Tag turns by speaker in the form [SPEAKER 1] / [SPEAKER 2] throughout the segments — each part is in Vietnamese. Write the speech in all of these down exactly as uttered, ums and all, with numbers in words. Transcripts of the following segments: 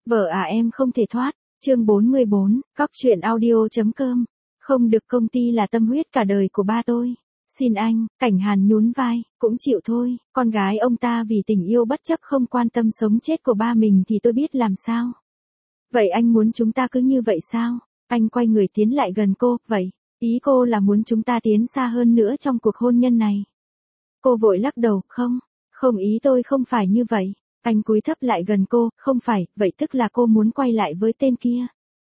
[SPEAKER 1] Vợ à em không thể thoát. Chương bốn mươi bốn, cóc truyện audio.com. Không được, công ty là tâm huyết cả đời của ba tôi. Xin anh. Cảnh Hàn nhún vai, cũng chịu thôi, con gái ông ta vì tình yêu bất chấp không quan tâm sống chết của ba mình thì tôi biết làm sao. Vậy anh muốn chúng ta cứ như vậy sao? Anh quay người tiến lại gần cô, vậy, ý cô là muốn chúng ta tiến xa hơn nữa trong cuộc hôn nhân này. Cô vội lắc đầu, không, không, ý tôi không phải như vậy. Anh cúi thấp lại gần cô, không phải, vậy tức là cô muốn quay lại với tên kia.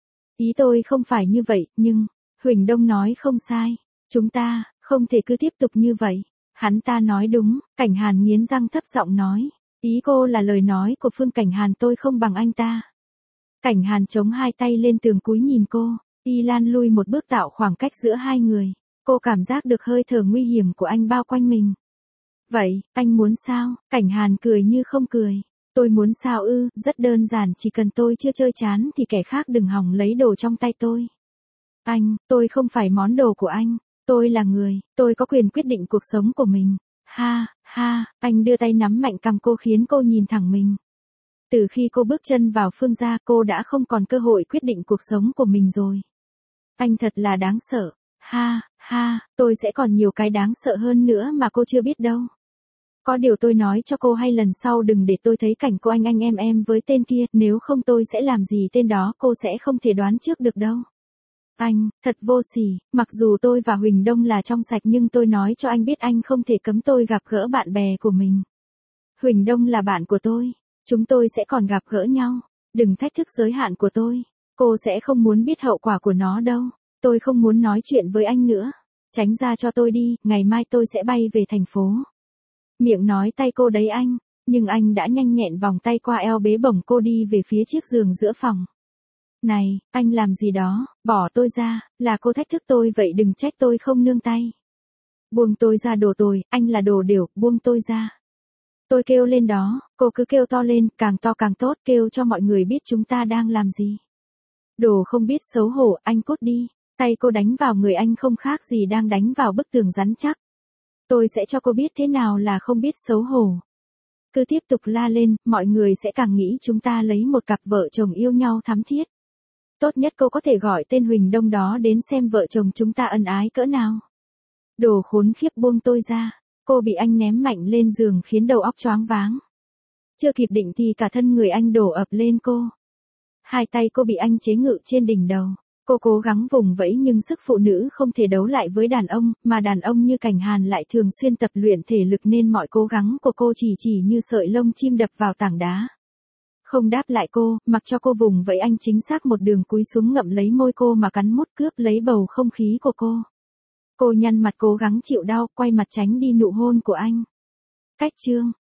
[SPEAKER 1] Ý tôi không phải như vậy, nhưng, Huỳnh Đông nói không sai, chúng ta, không thể cứ tiếp tục như vậy. Hắn ta nói đúng, Cảnh Hàn nghiến răng thấp giọng nói, ý cô là lời nói của Phương Cảnh Hàn tôi không bằng anh ta. Cảnh Hàn chống hai tay lên tường cúi nhìn cô, Y Lan lui một bước tạo khoảng cách giữa hai người, cô cảm giác được hơi thở nguy hiểm của anh bao quanh mình. Vậy, anh muốn sao? Cảnh Hàn cười như không cười. Tôi muốn sao ư, rất đơn giản, chỉ cần tôi chưa chơi chán thì kẻ khác đừng hòng lấy đồ trong tay tôi. Anh, tôi không phải món đồ của anh, tôi là người, tôi có quyền quyết định cuộc sống của mình. Ha, ha, anh đưa tay nắm mạnh cằm cô khiến cô nhìn thẳng mình. Từ khi cô bước chân vào Phương gia, cô đã không còn cơ hội quyết định cuộc sống của mình rồi. Anh thật là đáng sợ. Ha, ha, tôi sẽ còn nhiều cái đáng sợ hơn nữa mà cô chưa biết đâu. Có điều tôi nói cho cô hay, lần sau đừng để tôi thấy cảnh cô anh anh em em với tên kia, nếu không tôi sẽ làm gì tên đó cô sẽ không thể đoán trước được đâu. Anh, thật vô sỉ, mặc dù tôi và Huỳnh Đông là trong sạch nhưng tôi nói cho anh biết anh không thể cấm tôi gặp gỡ bạn bè của mình. Huỳnh Đông là bạn của tôi, chúng tôi sẽ còn gặp gỡ nhau, đừng thách thức giới hạn của tôi, cô sẽ không muốn biết hậu quả của nó đâu, tôi không muốn nói chuyện với anh nữa, tránh ra cho tôi đi, ngày mai tôi sẽ bay về thành phố. Miệng nói tay cô đấy anh, nhưng anh đã nhanh nhẹn vòng tay qua eo bế bổng cô đi về phía chiếc giường giữa phòng. Này, anh làm gì đó, bỏ tôi ra, là cô thách thức tôi vậy đừng trách tôi không nương tay. Buông tôi ra đồ tồi, anh là đồ đểu, buông tôi ra. Tôi kêu lên đó, cô cứ kêu to lên, càng to càng tốt, kêu cho mọi người biết chúng ta đang làm gì. Đồ không biết xấu hổ, anh cút đi, tay cô đánh vào người anh không khác gì đang đánh vào bức tường rắn chắc. Tôi sẽ cho cô biết thế nào là không biết xấu hổ. Cứ tiếp tục la lên, mọi người sẽ càng nghĩ chúng ta lấy một cặp vợ chồng yêu nhau thắm thiết. Tốt nhất cô có thể gọi tên Huỳnh Đông đó đến xem vợ chồng chúng ta ân ái cỡ nào. Đồ khốn khiếp, buông tôi ra. Cô bị anh ném mạnh lên giường khiến đầu óc choáng váng. Chưa kịp định thì cả thân người anh đổ ập lên cô. Hai tay cô bị anh chế ngự trên đỉnh đầu. Cô cố gắng vùng vẫy nhưng sức phụ nữ không thể đấu lại với đàn ông, mà đàn ông như Cảnh Hàn lại thường xuyên tập luyện thể lực nên mọi cố gắng của cô chỉ chỉ như sợi lông chim đập vào tảng đá. Không đáp lại cô, mặc cho cô vùng vẫy, anh chính xác một đường cúi xuống ngậm lấy môi cô mà cắn mút cướp lấy bầu không khí của cô. Cô nhăn mặt cố gắng chịu đau, quay mặt tránh đi nụ hôn của anh. Cách chương